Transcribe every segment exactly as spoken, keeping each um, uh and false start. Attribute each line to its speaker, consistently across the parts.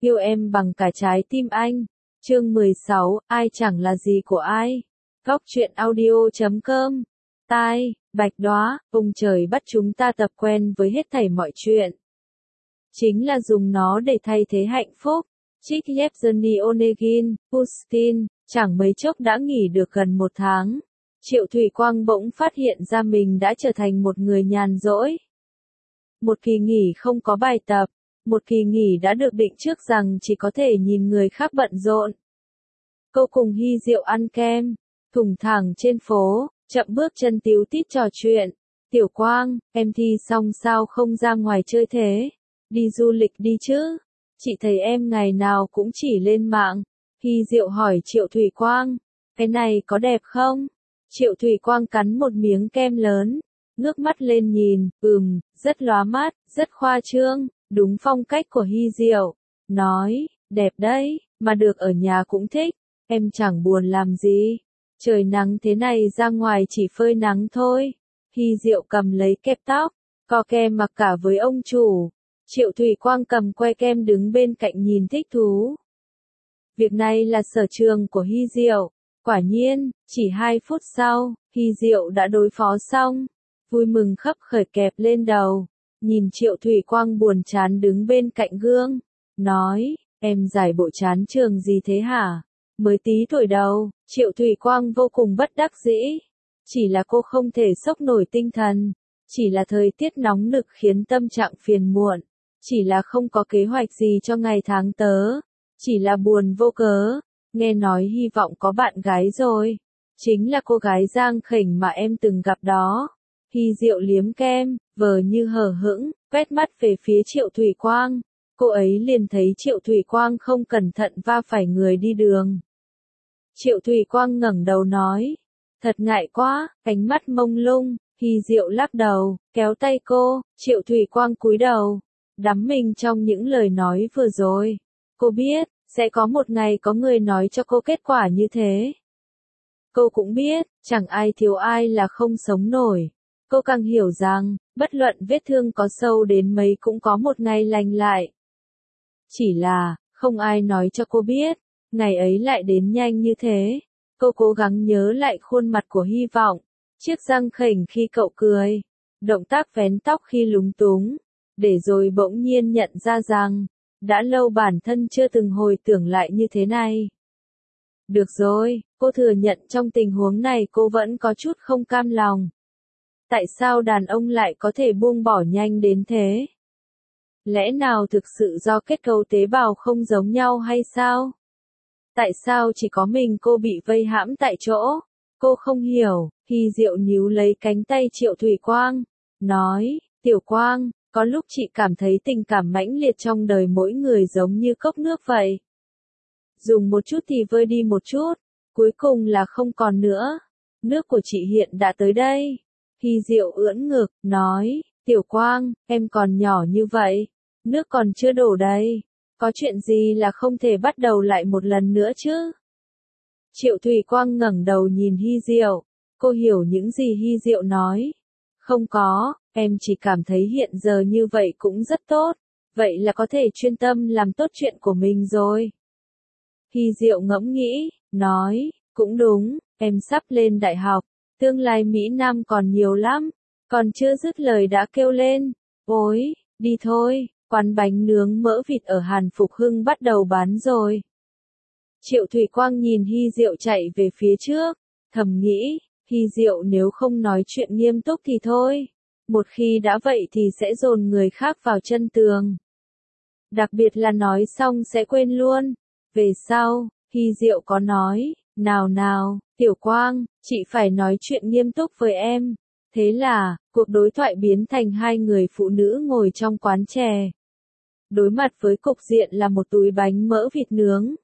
Speaker 1: yêu em bằng cả trái tim anh. Chương mười sáu, ai chẳng là gì của ai. Góc truyện audio chấm com. Tai, bạch đóa, ông trời bắt chúng ta tập quen với hết thảy mọi chuyện. Chính là dùng nó để thay thế hạnh phúc. Trích Yevgeny Onegin, Pushkin, chẳng mấy chốc đã nghỉ được gần một tháng. Triệu Thủy Quang bỗng phát hiện ra mình đã trở thành một người nhàn rỗi. Một kỳ nghỉ không có bài tập, một kỳ nghỉ đã được định trước rằng chỉ có thể nhìn người khác bận rộn. Cô cùng Hy Diệu ăn kem, thùng thẳng trên phố, chậm bước chân tíu tít trò chuyện. Tiểu Quang, em thi xong sao không ra ngoài chơi thế? Đi du lịch đi chứ? Chị thấy em ngày nào cũng chỉ lên mạng. Hy Diệu hỏi Triệu Thủy Quang, cái này có đẹp không? Triệu Thủy Quang cắn một miếng kem lớn, ngước mắt lên nhìn, ừm, rất lóa mắt, rất khoa trương, đúng phong cách của Hy Diệu. Nói, đẹp đấy, mà được ở nhà cũng thích, em chẳng buồn làm gì. Trời nắng thế này ra ngoài chỉ phơi nắng thôi. Hy Diệu cầm lấy kẹp tóc, co kem mặc cả với ông chủ. Triệu Thủy Quang cầm que kem đứng bên cạnh nhìn thích thú. Việc này là sở trường của Hy Diệu. Quả nhiên, chỉ hai phút sau, Hy Diệu đã đối phó xong. Vui mừng khấp khởi kẹp lên đầu. Nhìn Triệu Thủy Quang buồn chán đứng bên cạnh gương. Nói, em giải bộ chán trường gì thế hả? Mới tí tuổi đầu, Triệu Thủy Quang vô cùng bất đắc dĩ. Chỉ là cô không thể xốc nổi tinh thần. Chỉ là thời tiết nóng nực khiến tâm trạng phiền muộn. Chỉ là không có kế hoạch gì cho ngày tháng tớ. Chỉ là buồn vô cớ. Nghe nói hy vọng có bạn gái rồi. Chính là cô gái Giang Khỉnh mà em từng gặp đó. Hy Diệu liếm kem, vờ như hờ hững, quét mắt về phía Triệu Thủy Quang. Cô ấy liền thấy Triệu Thủy Quang không cẩn thận va phải người đi đường. Triệu Thủy Quang ngẩng đầu nói, thật ngại quá, ánh mắt mông lung. Hy Diệu lắc đầu, kéo tay cô. Triệu Thủy Quang cúi đầu, đắm mình trong những lời nói vừa rồi. Cô biết, sẽ có một ngày có người nói cho cô kết quả như thế. Cô cũng biết, chẳng ai thiếu ai là không sống nổi. Cô càng hiểu rằng, bất luận vết thương có sâu đến mấy cũng có một ngày lành lại. Chỉ là, không ai nói cho cô biết, ngày ấy lại đến nhanh như thế. Cô cố gắng nhớ lại khuôn mặt của hy vọng, chiếc răng khểnh khi cậu cười, động tác vén tóc khi lúng túng, để rồi bỗng nhiên nhận ra rằng, đã lâu bản thân chưa từng hồi tưởng lại như thế này. Được rồi, cô thừa nhận trong tình huống này cô vẫn có chút không cam lòng. Tại sao đàn ông lại có thể buông bỏ nhanh đến thế? Lẽ nào thực sự do kết cấu tế bào không giống nhau hay sao? Tại sao chỉ có mình cô bị vây hãm tại chỗ? Cô không hiểu. Hy Diệu níu lấy cánh tay Triệu Thủy Quang, nói, Tiểu Quang, có lúc chị cảm thấy tình cảm mãnh liệt trong đời mỗi người giống như cốc nước vậy. Dùng một chút thì vơi đi một chút, cuối cùng là không còn nữa. Nước của chị hiện đã tới đây. Hy Diệu ưỡn ngực, nói, Tiểu Quang, em còn nhỏ như vậy, nước còn chưa đổ đầy, có chuyện gì là không thể bắt đầu lại một lần nữa chứ? Triệu Thủy Quang ngẩng đầu nhìn Hy Diệu, cô hiểu những gì Hy Diệu nói. Không có, em chỉ cảm thấy hiện giờ như vậy cũng rất tốt, vậy là có thể chuyên tâm làm tốt chuyện của mình rồi. Hy Diệu ngẫm nghĩ, nói, cũng đúng, em sắp lên đại học, tương lai Mỹ Nam còn nhiều lắm, còn chưa dứt lời đã kêu lên, ôi, đi thôi, quán bánh nướng mỡ vịt ở Hàn Phục Hưng bắt đầu bán rồi. Triệu Thủy Quang nhìn Hy Diệu chạy về phía trước, thầm nghĩ, Hy Diệu nếu không nói chuyện nghiêm túc thì thôi, một khi đã vậy thì sẽ dồn người khác vào chân tường. Đặc biệt là nói xong sẽ quên luôn. Về sau, Hy Diệu có nói, nào nào, Tiểu Quang, chị phải nói chuyện nghiêm túc với em. Thế là, cuộc đối thoại biến thành hai người phụ nữ ngồi trong quán chè. Đối mặt với cục diện là một túi bánh mỡ vịt nướng.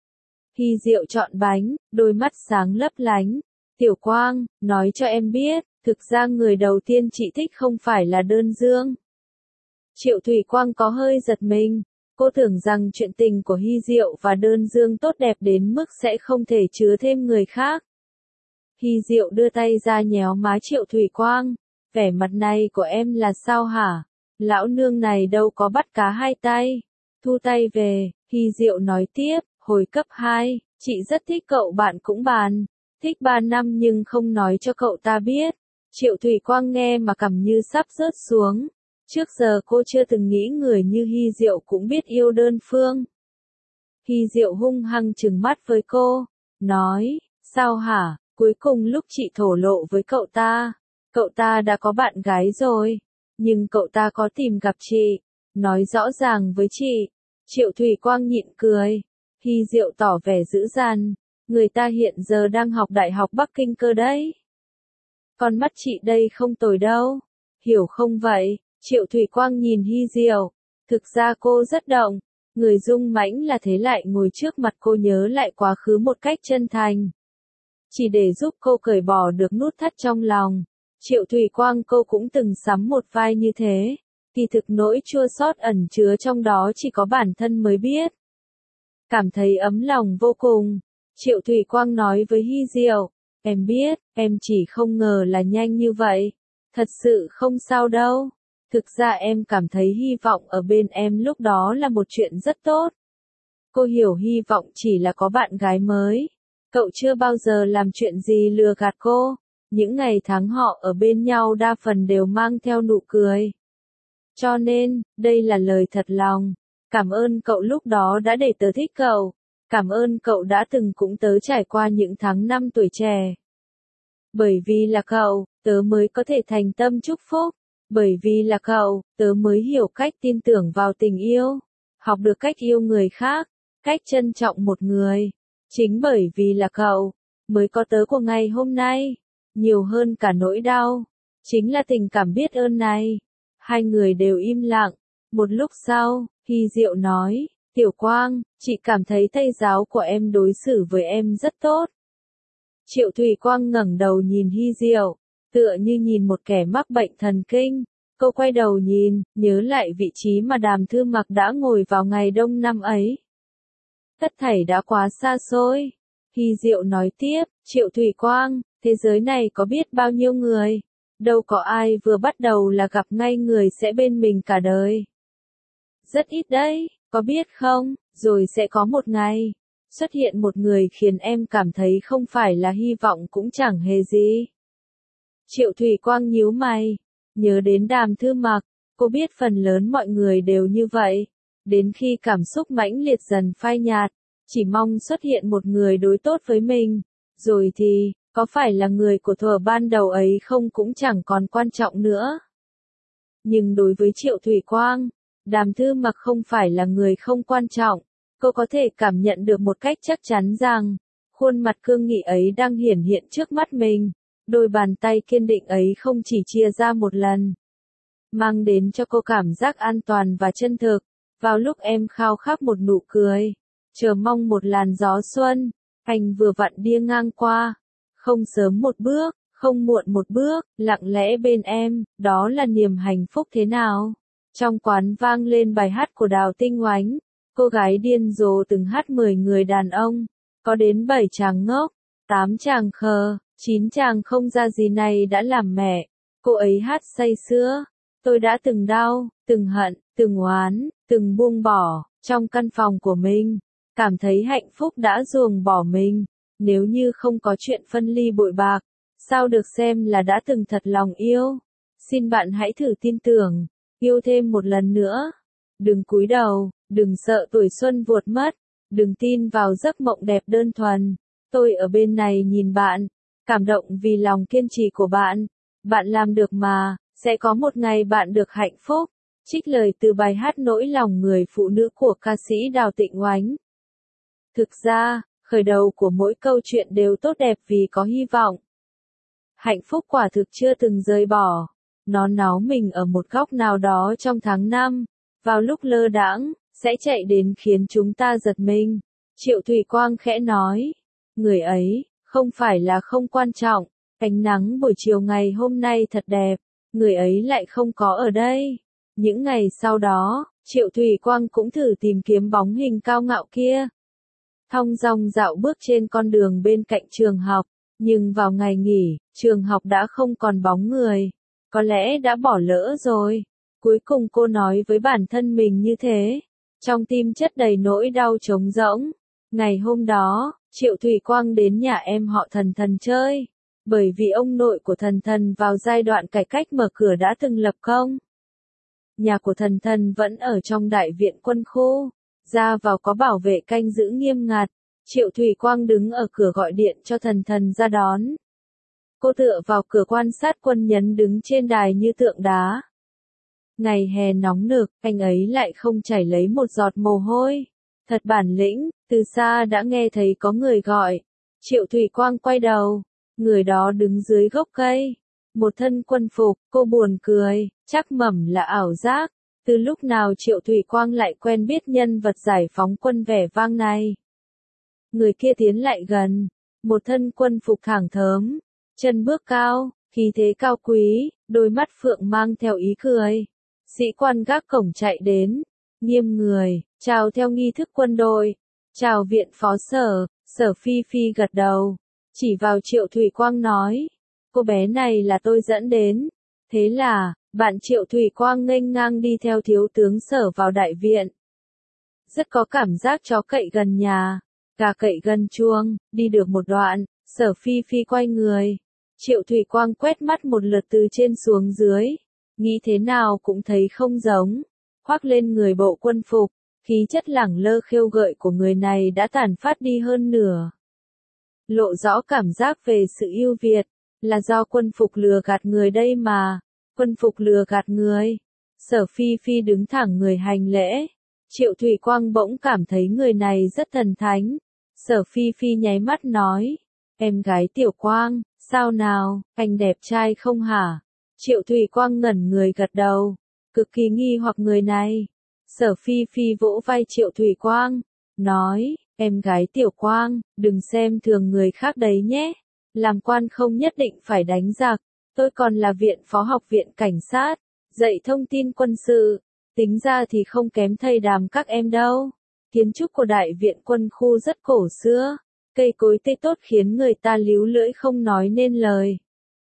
Speaker 1: Hy Diệu chọn bánh, đôi mắt sáng lấp lánh. Tiểu Quang, nói cho em biết, thực ra người đầu tiên chị thích không phải là Đơn Dương. Triệu Thủy Quang có hơi giật mình. Cô tưởng rằng chuyện tình của Hy Diệu và Đơn Dương tốt đẹp đến mức sẽ không thể chứa thêm người khác. Hy Diệu đưa tay ra nhéo má Triệu Thủy Quang. Vẻ mặt này của em là sao hả? Lão nương này đâu có bắt cá hai tay. Thu tay về, Hy Diệu nói tiếp, hồi cấp hai, chị rất thích cậu bạn cũng bàn. Thích ba năm nhưng không nói cho cậu ta biết. Triệu Thủy Quang nghe mà cằm như sắp rớt xuống. Trước giờ cô chưa từng nghĩ người như Hy Diệu cũng biết yêu đơn phương. Hy Diệu hung hăng trừng mắt với cô, nói, sao hả, cuối cùng lúc chị thổ lộ với cậu ta, cậu ta đã có bạn gái rồi, nhưng cậu ta có tìm gặp chị, nói rõ ràng với chị. Triệu Thủy Quang nhịn cười, Hy Diệu tỏ vẻ dữ dằn, người ta hiện giờ đang học Đại học Bắc Kinh cơ đấy. Con mắt chị đây không tồi đâu, hiểu không vậy? Triệu Thủy Quang nhìn Hy Diệu, thực ra cô rất động, người dung mãnh là thế lại ngồi trước mặt cô nhớ lại quá khứ một cách chân thành. Chỉ để giúp cô cởi bỏ được nút thắt trong lòng. Triệu Thủy Quang cô cũng từng sắm một vai như thế, kỳ thực nỗi chua xót ẩn chứa trong đó chỉ có bản thân mới biết. Cảm thấy ấm lòng vô cùng, Triệu Thủy Quang nói với Hy Diệu, em biết, em chỉ không ngờ là nhanh như vậy, thật sự không sao đâu. Thực ra em cảm thấy hy vọng ở bên em lúc đó là một chuyện rất tốt. Cô hiểu hy vọng chỉ là có bạn gái mới. Cậu chưa bao giờ làm chuyện gì lừa gạt cô. Những ngày tháng họ ở bên nhau đa phần đều mang theo nụ cười. Cho nên, đây là lời thật lòng. Cảm ơn cậu lúc đó đã để tớ thích cậu. Cảm ơn cậu đã từng cũng tớ trải qua những tháng năm tuổi trẻ. Bởi vì là cậu, tớ mới có thể thành tâm chúc phúc. Bởi vì là cậu, tớ mới hiểu cách tin tưởng vào tình yêu, học được cách yêu người khác, cách trân trọng một người. Chính bởi vì là cậu, mới có tớ của ngày hôm nay, nhiều hơn cả nỗi đau, chính là tình cảm biết ơn này. Hai người đều im lặng, một lúc sau, Hy Diệu nói, Tiểu Quang, chị cảm thấy thầy giáo của em đối xử với em rất tốt. Triệu Thủy Quang ngẩng đầu nhìn Hy Diệu, tựa như nhìn một kẻ mắc bệnh thần kinh. Cô quay đầu nhìn, nhớ lại vị trí mà Đàm Thư Mặc đã ngồi vào ngày đông năm ấy. Tất thảy đã quá xa xôi. Hy Diệu nói tiếp, Triệu Thủy Quang, thế giới này có biết bao nhiêu người, đâu có ai vừa bắt đầu là gặp ngay người sẽ bên mình cả đời. Rất ít đấy, có biết không, rồi sẽ có một ngày, xuất hiện một người khiến em cảm thấy không phải là hy vọng cũng chẳng hề gì. Triệu Thủy Quang nhíu mày, nhớ đến Đàm Thư Mặc, cô biết phần lớn mọi người đều như vậy, đến khi cảm xúc mãnh liệt dần phai nhạt, chỉ mong xuất hiện một người đối tốt với mình, rồi thì, có phải là người của thuở ban đầu ấy không cũng chẳng còn quan trọng nữa. Nhưng đối với Triệu Thủy Quang, Đàm Thư Mặc không phải là người không quan trọng, cô có thể cảm nhận được một cách chắc chắn rằng, khuôn mặt cương nghị ấy đang hiển hiện trước mắt mình. Đôi bàn tay kiên định ấy không chỉ chia ra một lần, mang đến cho cô cảm giác an toàn và chân thực. Vào lúc em khao khát một nụ cười, chờ mong một làn gió xuân, anh vừa vặn đi ngang qua, không sớm một bước, không muộn một bước, lặng lẽ bên em, đó là niềm hạnh phúc thế nào. Trong quán vang lên bài hát của Đào Tinh Oánh, cô gái điên rồ từng hát mười người đàn ông, có đến bảy chàng ngốc, tám chàng khờ. Chín chàng không ra gì này đã làm mẹ, cô ấy hát say sưa, tôi đã từng đau, từng hận, từng oán, từng buông bỏ, trong căn phòng của mình, cảm thấy hạnh phúc đã ruồng bỏ mình, nếu như không có chuyện phân ly bội bạc, sao được xem là đã từng thật lòng yêu, xin bạn hãy thử tin tưởng, yêu thêm một lần nữa, đừng cúi đầu, đừng sợ tuổi xuân vuột mất, đừng tin vào giấc mộng đẹp đơn thuần, tôi ở bên này nhìn bạn. Cảm động vì lòng kiên trì của bạn. Bạn làm được mà, sẽ có một ngày bạn được hạnh phúc. Trích lời từ bài hát Nỗi lòng người phụ nữ của ca sĩ Đào Tịnh Oánh. Thực ra, khởi đầu của mỗi câu chuyện đều tốt đẹp vì có hy vọng. Hạnh phúc quả thực chưa từng rời bỏ. Nó náu mình ở một góc nào đó trong tháng năm. Vào lúc lơ đãng, sẽ chạy đến khiến chúng ta giật mình. Triệu Thủy Quang khẽ nói. Người ấy, không phải là không quan trọng, ánh nắng buổi chiều ngày hôm nay thật đẹp, người ấy lại không có ở đây. Những ngày sau đó, Triệu Thủy Quang cũng thử tìm kiếm bóng hình cao ngạo kia. Thong dong dạo bước trên con đường bên cạnh trường học, nhưng vào ngày nghỉ, trường học đã không còn bóng người, có lẽ đã bỏ lỡ rồi. Cuối cùng cô nói với bản thân mình như thế, trong tim chất đầy nỗi đau trống rỗng. Ngày hôm đó, Triệu Thủy Quang đến nhà em họ Thần Thần chơi, bởi vì ông nội của Thần Thần vào giai đoạn cải cách mở cửa đã từng lập công. Nhà của Thần Thần vẫn ở trong đại viện quân khu, ra vào có bảo vệ canh giữ nghiêm ngặt. Triệu Thủy Quang đứng ở cửa gọi điện cho Thần Thần ra đón. Cô tựa vào cửa quan sát quân nhân đứng trên đài như tượng đá. Ngày hè nóng nực, anh ấy lại không chảy lấy một giọt mồ hôi. Thật bản lĩnh, từ xa đã nghe thấy có người gọi. Triệu Thủy Quang quay đầu, người đó đứng dưới gốc cây. Một thân quân phục, cô buồn cười, chắc mẩm là ảo giác. Từ lúc nào Triệu Thủy Quang lại quen biết nhân vật giải phóng quân vẻ vang này. Người kia tiến lại gần, một thân quân phục thẳng thớm, chân bước cao, khí thế cao quý, đôi mắt phượng mang theo ý cười. Sĩ quan gác cổng chạy đến, nghiêm người, chào theo nghi thức quân đội, chào viện phó sở. Sở Phi Phi gật đầu, chỉ vào Triệu Thủy Quang nói, cô bé này là tôi dẫn đến. Thế là, bạn Triệu Thủy Quang nghênh ngang đi theo thiếu tướng Sở vào đại viện. Rất có cảm giác chó cậy gần nhà, gà cậy gần chuông. Đi được một đoạn, Sở Phi Phi quay người. Triệu Thủy Quang quét mắt một lượt từ trên xuống dưới, nghĩ thế nào cũng thấy không giống. Khoác lên người bộ quân phục, khí chất lẳng lơ khêu gợi của người này đã tàn phát đi hơn nửa. Lộ rõ cảm giác về sự ưu việt, là do quân phục lừa gạt người đây mà. Quân phục lừa gạt người. Sở Phi Phi đứng thẳng người hành lễ. Triệu Thủy Quang bỗng cảm thấy người này rất thần thánh. Sở Phi Phi nháy mắt nói, em gái Tiểu Quang, sao nào, anh đẹp trai không hả? Triệu Thủy Quang ngẩn người gật đầu, cực kỳ nghi hoặc người này. Sở Phi Phi vỗ vai Triệu Thủy Quang, nói, em gái Tiểu Quang, đừng xem thường người khác đấy nhé. Làm quan không nhất định phải đánh giặc. Tôi còn là viện phó học viện cảnh sát, dạy thông tin quân sự. Tính ra thì không kém thầy Đàm các em đâu. Kiến trúc của đại viện quân khu rất cổ xưa. Cây cối tươi tốt khiến người ta líu lưỡi không nói nên lời.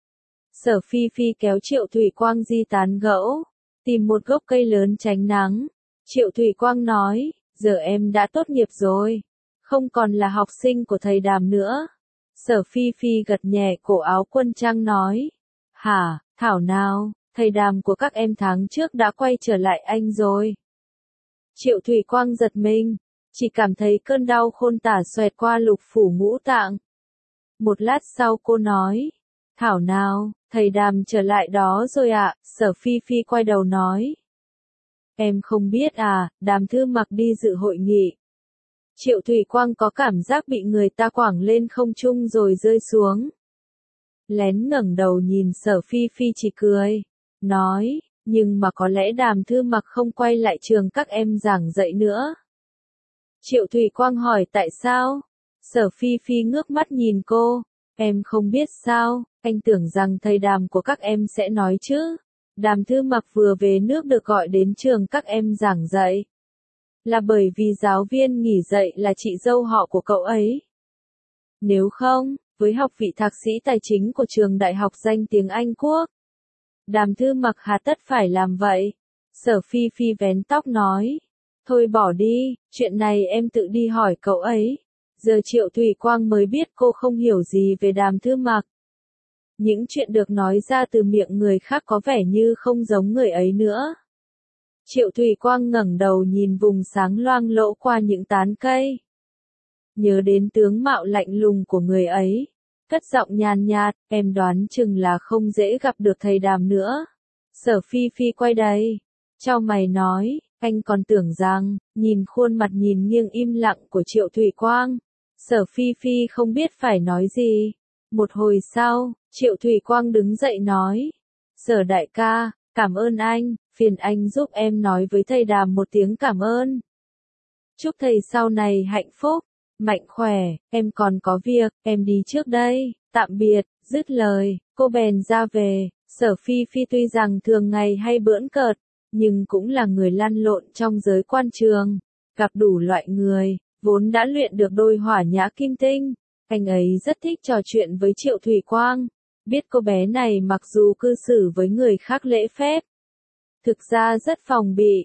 Speaker 1: Sở Phi Phi kéo Triệu Thủy Quang di tán gẫu, tìm một gốc cây lớn tránh nắng. Triệu Thủy Quang nói, giờ em đã tốt nghiệp rồi, không còn là học sinh của thầy Đàm nữa. Sở Phi Phi gật nhẹ cổ áo quân trang nói, hả, thảo nào, thầy Đàm của các em tháng trước đã quay trở lại anh rồi. Triệu Thủy Quang giật mình, chỉ cảm thấy cơn đau khôn tả xoẹt qua lục phủ ngũ tạng. Một lát sau cô nói, thảo nào, thầy Đàm trở lại đó rồi ạ. Sở Phi Phi quay đầu nói, em không biết à, Đàm Thư Mặc đi dự hội nghị. Triệu Thủy Quang có cảm giác bị người ta quẳng lên không trung rồi rơi xuống. Lén ngẩng đầu nhìn Sở Phi Phi chỉ cười, nói, nhưng mà có lẽ Đàm Thư Mặc không quay lại trường các em giảng dạy nữa. Triệu Thủy Quang hỏi tại sao? Sở Phi Phi ngước mắt nhìn cô, em không biết sao, anh tưởng rằng thầy Đàm của các em sẽ nói chứ. Đàm Thư Mặc vừa về nước được gọi đến trường các em giảng dạy. Là bởi vì giáo viên nghỉ dạy là chị dâu họ của cậu ấy. Nếu không, với học vị thạc sĩ tài chính của trường đại học danh tiếng Anh Quốc, Đàm Thư Mặc hà tất phải làm vậy. Sở Phi Phi vén tóc nói, thôi bỏ đi, chuyện này em tự đi hỏi cậu ấy. Giờ Triệu Thủy Quang mới biết cô không hiểu gì về Đàm Thư Mặc. Những chuyện được nói ra từ miệng người khác có vẻ như không giống người ấy nữa. Triệu Thủy Quang ngẩng đầu nhìn vùng sáng loang lỗ qua những tán cây. Nhớ đến tướng mạo lạnh lùng của người ấy. Cất giọng nhàn nhạt, em đoán chừng là không dễ gặp được thầy Đàm nữa. Sở Phi Phi quay đây. Chau mày nói, anh còn tưởng rằng, nhìn khuôn mặt nhìn nghiêng im lặng của Triệu Thủy Quang. Sở Phi Phi không biết phải nói gì. Một hồi sau, Triệu Thủy Quang đứng dậy nói, Sở đại ca, cảm ơn anh, phiền anh giúp em nói với thầy Đàm một tiếng cảm ơn. Chúc thầy sau này hạnh phúc, mạnh khỏe, em còn có việc, em đi trước đây, tạm biệt. Dứt lời, cô bèn ra về. Sở Phi Phi tuy rằng thường ngày hay bỡn cợt, nhưng cũng là người lăn lộn trong giới quan trường, gặp đủ loại người, vốn đã luyện được đôi hỏa nhã kim tinh. Anh ấy rất thích trò chuyện với Triệu Thủy Quang, biết cô bé này mặc dù cư xử với người khác lễ phép, thực ra rất phòng bị,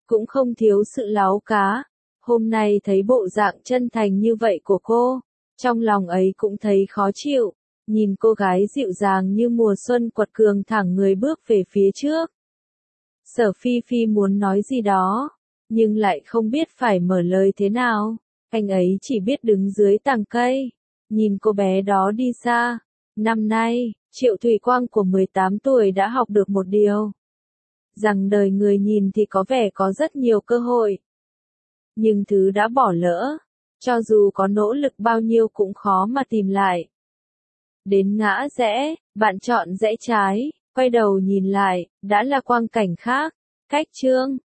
Speaker 1: cũng không thiếu sự láu cá. Hôm nay thấy bộ dạng chân thành như vậy của cô, trong lòng ấy cũng thấy khó chịu, nhìn cô gái dịu dàng như mùa xuân quật cường thẳng người bước về phía trước. Sở Phi Phi muốn nói gì đó, nhưng lại không biết phải mở lời thế nào, anh ấy chỉ biết đứng dưới tàng cây, nhìn cô bé đó đi xa. Năm nay, Triệu Thủy Quang của mười tám tuổi đã học được một điều. Rằng đời người nhìn thì có vẻ có rất nhiều cơ hội. Nhưng thứ đã bỏ lỡ, cho dù có nỗ lực bao nhiêu cũng khó mà tìm lại. Đến ngã rẽ, bạn chọn rẽ trái, quay đầu nhìn lại, đã là quang cảnh khác. Cách chương